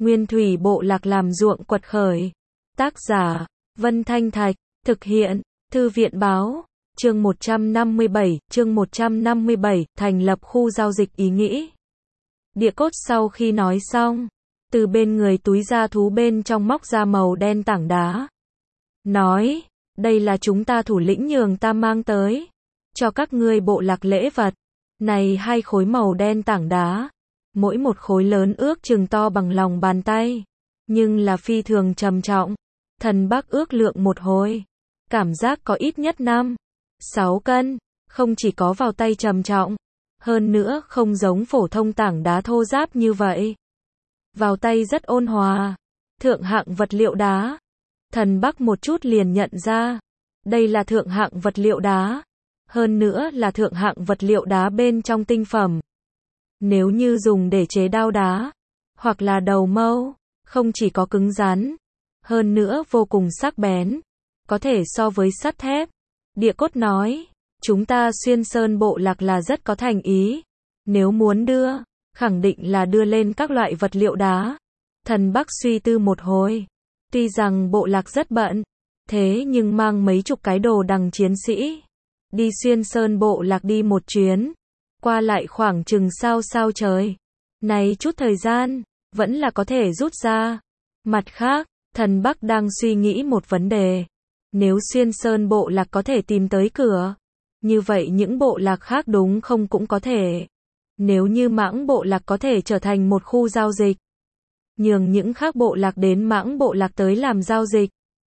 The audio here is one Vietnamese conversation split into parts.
Nguyên thủy bộ lạc làm ruộng quật khởi. Tác giả, Vân Thanh Thạch, thực hiện, Thư viện báo, chương 157, thành lập khu giao dịch ý nghĩ. Địa cốt sau khi nói xong, từ bên người túi da thú bên trong móc ra màu đen tảng đá. Nói, đây là chúng ta thủ lĩnh nhường ta mang tới, cho các ngươi bộ lạc lễ vật. Này 2 khối màu đen tảng đá, mỗi một khối lớn ước chừng to bằng lòng bàn tay, nhưng là phi thường trầm trọng. Thần Bắc ước lượng một hồi, cảm giác có ít nhất 5-6 cân, không chỉ có vào tay trầm trọng, hơn nữa không giống phổ thông tảng đá thô ráp như vậy. Vào tay rất ôn hòa, thượng hạng vật liệu đá. Thần Bắc một chút liền nhận ra, đây là thượng hạng vật liệu đá, hơn nữa là thượng hạng vật liệu đá bên trong tinh phẩm. Nếu như dùng để chế đao đá, hoặc là đầu mâu, không chỉ có cứng rắn, hơn nữa vô cùng sắc bén, có thể so với sắt thép. Địa cốt nói, chúng ta Xuyên Sơn bộ lạc là rất có thành ý, nếu muốn đưa, khẳng định là đưa lên các loại vật liệu đá. Thần Bắc suy tư một hồi, tuy rằng bộ lạc rất bận, thế nhưng mang mấy chục cái đồ đằng chiến sĩ, đi Xuyên Sơn bộ lạc đi một chuyến, qua lại khoảng chừng sao trời. Này chút thời gian, vẫn là có thể rút ra. Mặt khác, Thần Bắc đang suy nghĩ một vấn đề. Nếu Xuyên Sơn bộ lạc có thể tìm tới cửa, như vậy những bộ lạc khác đúng không cũng có thể. Nếu như Mãng bộ lạc có thể trở thành một khu giao dịch, nhường những khác bộ lạc đến Mãng bộ lạc tới làm giao dịch,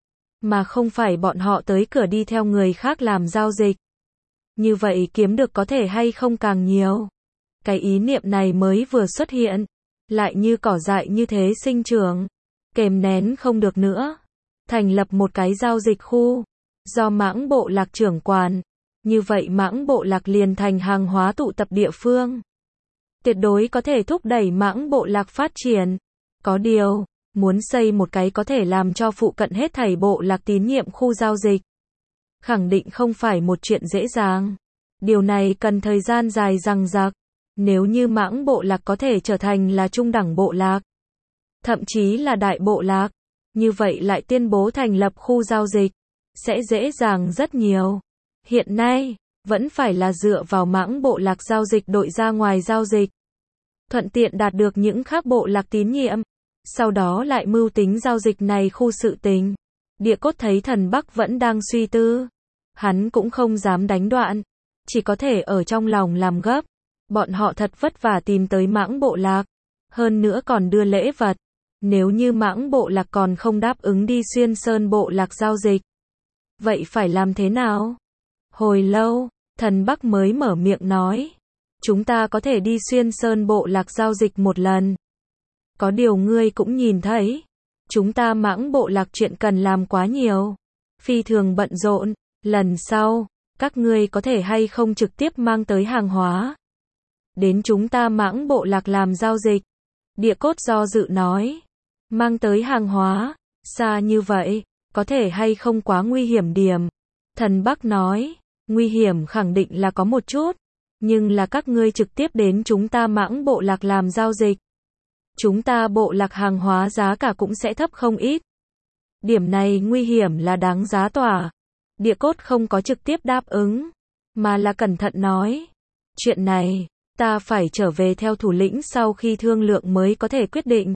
mà không phải bọn họ tới cửa đi theo người khác làm giao dịch. Như vậy kiếm được có thể hay không càng nhiều. Cái ý niệm này mới vừa xuất hiện, lại như cỏ dại như thế sinh trưởng, kềm nén không được nữa. Thành lập một cái giao dịch khu, do Mãng bộ lạc trưởng quản, như vậy Mãng bộ lạc liền thành hàng hóa tụ tập địa phương. Tuyệt đối có thể thúc đẩy Mãng bộ lạc phát triển. Có điều, muốn xây một cái có thể làm cho phụ cận hết thảy bộ lạc tín nhiệm khu giao dịch, khẳng định không phải một chuyện dễ dàng. Điều này cần thời gian dài dằng dặc. Nếu như Mãng bộ lạc có thể trở thành là trung đẳng bộ lạc, thậm chí là đại bộ lạc, như vậy lại tuyên bố thành lập khu giao dịch, sẽ dễ dàng rất nhiều. Hiện nay, vẫn phải là dựa vào Mãng bộ lạc giao dịch đội ra ngoài giao dịch, thuận tiện đạt được những khác bộ lạc tín nhiệm, sau đó lại mưu tính giao dịch này khu sự tình. Địa cốt thấy Thần Bắc vẫn đang suy tư, hắn cũng không dám đánh đoạn, chỉ có thể ở trong lòng làm gấp. Bọn họ thật vất vả tìm tới Mãng bộ lạc, hơn nữa còn đưa lễ vật. Nếu như Mãng bộ lạc còn không đáp ứng đi Xuyên Sơn bộ lạc giao dịch, vậy phải làm thế nào? Hồi lâu, Thần Bắc mới mở miệng nói, chúng ta có thể đi Xuyên Sơn bộ lạc giao dịch một lần. Có điều ngươi cũng nhìn thấy, chúng ta Mãng bộ lạc chuyện cần làm quá nhiều, phi thường bận rộn. Lần sau, các ngươi có thể hay không trực tiếp mang tới hàng hóa đến chúng ta Mãng bộ lạc làm giao dịch? Địa cốt do dự nói, mang tới hàng hóa, xa như vậy, có thể hay không quá nguy hiểm điểm? Thần Bắc nói, nguy hiểm khẳng định là có một chút, nhưng là các ngươi trực tiếp đến chúng ta Mãng bộ lạc làm giao dịch, chúng ta bộ lạc hàng hóa giá cả cũng sẽ thấp không ít. Điểm này nguy hiểm là đáng giá tỏa. Địa cốt không có trực tiếp đáp ứng, mà là cẩn thận nói, chuyện này, ta phải trở về theo thủ lĩnh sau khi thương lượng mới có thể quyết định.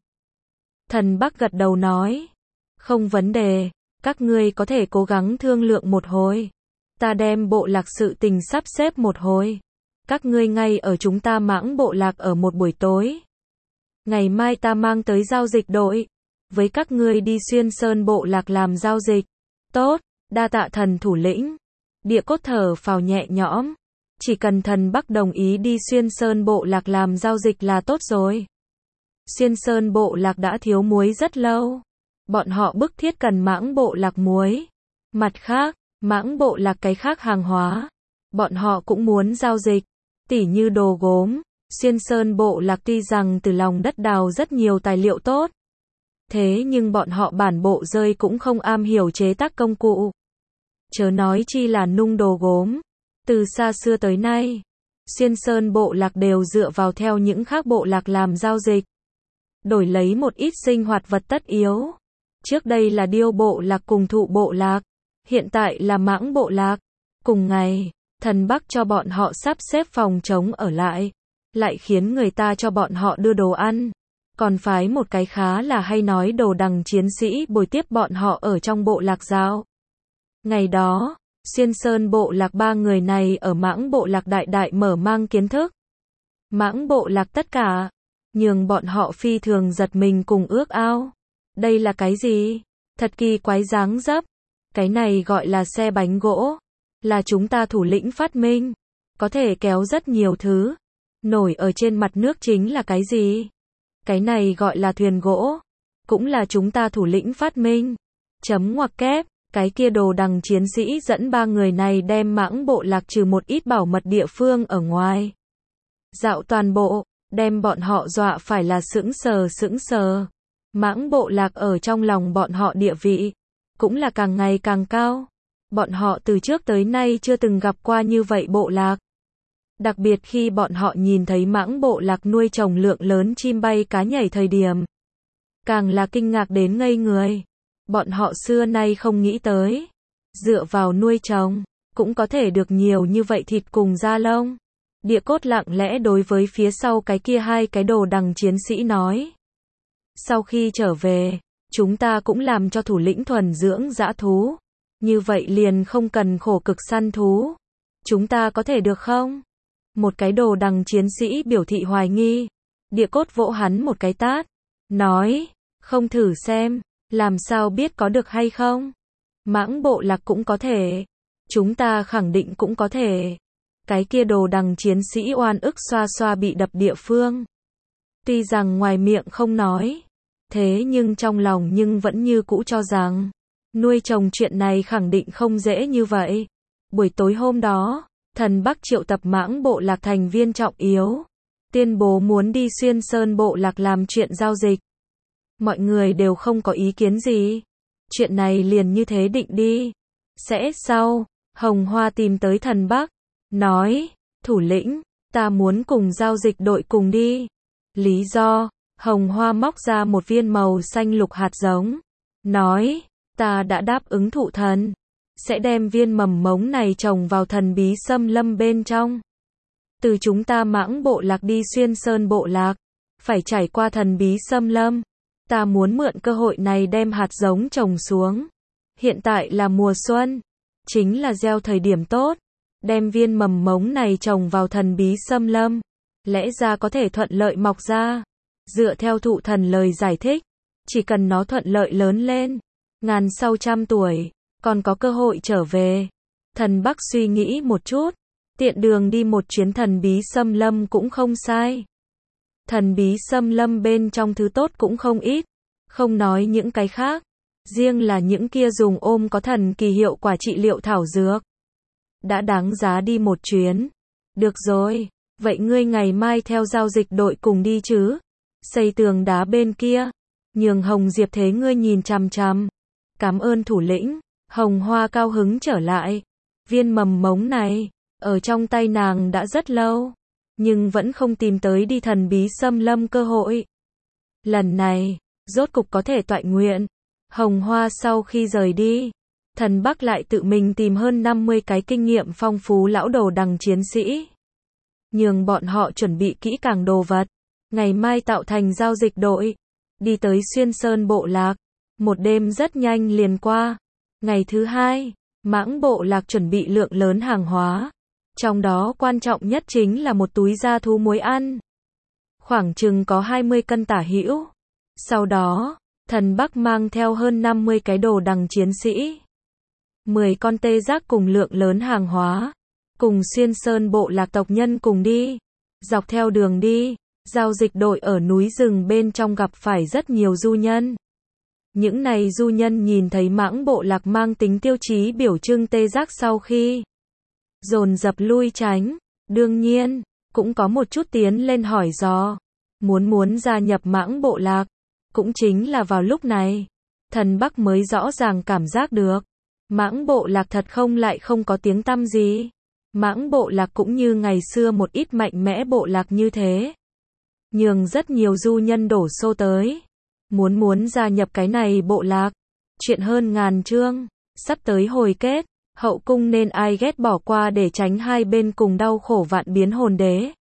Thần Bắc gật đầu nói, không vấn đề, các ngươi có thể cố gắng thương lượng một hồi. Ta đem bộ lạc sự tình sắp xếp một hồi. Các ngươi ngay ở chúng ta Mãng bộ lạc ở một buổi tối. Ngày mai ta mang tới giao dịch đội, với các ngươi đi Xuyên Sơn bộ lạc làm giao dịch. Tốt, đa tạ thần thủ lĩnh. Địa cốt thở phào nhẹ nhõm. Chỉ cần Thần Bắc đồng ý đi Xuyên Sơn bộ lạc làm giao dịch là tốt rồi. Xuyên Sơn bộ lạc đã thiếu muối rất lâu. Bọn họ bức thiết cần Mãng bộ lạc muối. Mặt khác, Mãng bộ lạc cái khác hàng hóa, bọn họ cũng muốn giao dịch, tỉ như đồ gốm. Xuyên Sơn bộ lạc tuy rằng từ lòng đất đào rất nhiều tài liệu tốt, thế nhưng bọn họ bản bộ rơi cũng không am hiểu chế tác công cụ, chớ nói chi là nung đồ gốm. Từ xa xưa tới nay, Xuyên Sơn bộ lạc đều dựa vào theo những khác bộ lạc làm giao dịch. đổi lấy một ít sinh hoạt vật tất yếu. Trước đây là điêu bộ lạc cùng thụ bộ lạc, hiện tại là mãng bộ lạc. Cùng ngày, thần Bắc cho bọn họ sắp xếp phòng trống ở lại khiến người ta cho bọn họ đưa đồ ăn. Còn phái một cái khá là hay nói đồ đằng chiến sĩ bồi tiếp bọn họ ở trong bộ lạc dạo. Ngày đó, Xuyên Sơn bộ lạc 3 người này ở mãng bộ lạc đại đại mở mang kiến thức. Mãng bộ lạc tất cả, nhường bọn họ phi thường giật mình cùng ước ao. Đây là cái gì? Thật kỳ quái dáng dấp. Cái này gọi là xe bánh gỗ. Là chúng ta thủ lĩnh phát minh. Có thể kéo rất nhiều thứ. Nổi ở trên mặt nước chính là cái gì? Cái này gọi là thuyền gỗ. Cũng là chúng ta thủ lĩnh phát minh. Chấm ngoặc kép. Cái kia đồ đằng chiến sĩ dẫn 3 người này đem mãng bộ lạc trừ một ít bảo mật địa phương ở ngoài. Dạo toàn bộ, đem bọn họ dọa phải là sững sờ. Mãng bộ lạc ở trong lòng bọn họ địa vị, cũng là càng ngày càng cao. Bọn họ từ trước tới nay chưa từng gặp qua như vậy bộ lạc. Đặc biệt khi bọn họ nhìn thấy mãng bộ lạc nuôi trồng lượng lớn chim bay cá nhảy thời điểm. Càng là kinh ngạc đến ngây người. Bọn họ xưa nay không nghĩ tới. Dựa vào nuôi trồng, cũng có thể được nhiều như vậy thịt cùng da lông. Địa Cốt lặng lẽ đối với phía sau cái kia 2 cái đồ đằng chiến sĩ nói. Sau khi trở về, chúng ta cũng làm cho thủ lĩnh thuần dưỡng dã thú. Như vậy liền không cần khổ cực săn thú. Chúng ta có thể được không? Một cái đồ đằng chiến sĩ biểu thị hoài nghi. Địa Cốt vỗ hắn một cái tát. Nói, không thử xem, làm sao biết có được hay không? Mãng bộ lạc cũng có thể. Chúng ta khẳng định cũng có thể. Cái kia đồ đằng chiến sĩ oan ức xoa xoa bị đập địa phương. Tuy rằng ngoài miệng không nói. Thế nhưng trong lòng nhưng vẫn như cũ cho rằng. Nuôi trồng chuyện này khẳng định không dễ như vậy. Buổi tối hôm đó, thần Bắc triệu tập mãng bộ lạc thành viên trọng yếu. Tuyên bố muốn đi Xuyên Sơn bộ lạc làm chuyện giao dịch. Mọi người đều không có ý kiến gì. Chuyện này liền như thế định đi. Sẽ sau, Hồng Hoa tìm tới thần Bắc. Nói, thủ lĩnh, ta muốn cùng giao dịch đội cùng đi. Lý do, Hồng Hoa móc ra một viên màu xanh lục hạt giống. Nói, ta đã đáp ứng thụ thần. Sẽ đem viên mầm mống này trồng vào thần bí xâm lâm bên trong. Từ chúng ta mãng bộ lạc đi Xuyên Sơn bộ lạc. Phải trải qua thần bí xâm lâm. Ta muốn mượn cơ hội này đem hạt giống trồng xuống. Hiện tại là mùa xuân. Chính là gieo thời điểm tốt. Đem viên mầm mống này trồng vào thần bí xâm lâm. Lẽ ra có thể thuận lợi mọc ra. Dựa theo thụ thần lời giải thích. Chỉ cần nó thuận lợi lớn lên. Ngàn sau trăm tuổi. Còn có cơ hội trở về. Thần Bắc suy nghĩ một chút. Tiện đường đi một chuyến thần bí xâm lâm cũng không sai. Thần bí xâm lâm bên trong thứ tốt cũng không ít. Không nói những cái khác. Riêng là những kia dùng ôm có thần kỳ hiệu quả trị liệu thảo dược. Đã đáng giá đi một chuyến. Được rồi. Vậy ngươi ngày mai theo giao dịch đội cùng đi chứ? Xây tường đá bên kia. Nhường Hồng Diệp thế ngươi nhìn chằm chằm. Cảm ơn thủ lĩnh. Hồng Hoa cao hứng trở lại. Viên mầm mống này, ở trong tay nàng đã rất lâu. Nhưng vẫn không tìm tới đi thần bí xâm lâm cơ hội. Lần này, rốt cục có thể toại nguyện. Hồng Hoa sau khi rời đi, thần Bắc lại tự mình tìm hơn 50 cái kinh nghiệm phong phú lão đồ đằng chiến sĩ. Nhường bọn họ chuẩn bị kỹ càng đồ vật. Ngày mai tạo thành giao dịch đội. Đi tới Xuyên Sơn bộ lạc. Một đêm rất nhanh liền qua. Ngày thứ 2, mãng bộ lạc chuẩn bị lượng lớn hàng hóa. Trong đó quan trọng nhất chính là một túi da thú muối ăn. Khoảng chừng có 20 cân tả hữu. Sau đó, thần Bắc mang theo hơn 50 cái đồ đằng chiến sĩ. 10 con tê giác cùng lượng lớn hàng hóa. Cùng Xuyên Sơn bộ lạc tộc nhân cùng đi. Dọc theo đường đi, giao dịch đội ở núi rừng bên trong gặp phải rất nhiều du nhân. Những này du nhân nhìn thấy mãng bộ lạc mang tính tiêu chí biểu trưng tê giác sau khi dồn dập lui tránh. Đương nhiên, cũng có một chút tiến lên hỏi dò. Muốn gia nhập mãng bộ lạc. Cũng chính là vào lúc này, thần Bắc mới rõ ràng cảm giác được. Mãng bộ lạc thật không lại không có tiếng tăm gì. Mãng bộ lạc cũng như ngày xưa một ít mạnh mẽ bộ lạc như thế. nhường rất nhiều du nhân đổ xô tới. Muốn gia nhập cái này bộ lạc. Chuyện hơn ngàn chương, sắp tới hồi kết, hậu cung nên ai ghét bỏ qua để tránh hai bên cùng đau khổ vạn biến hồn đế.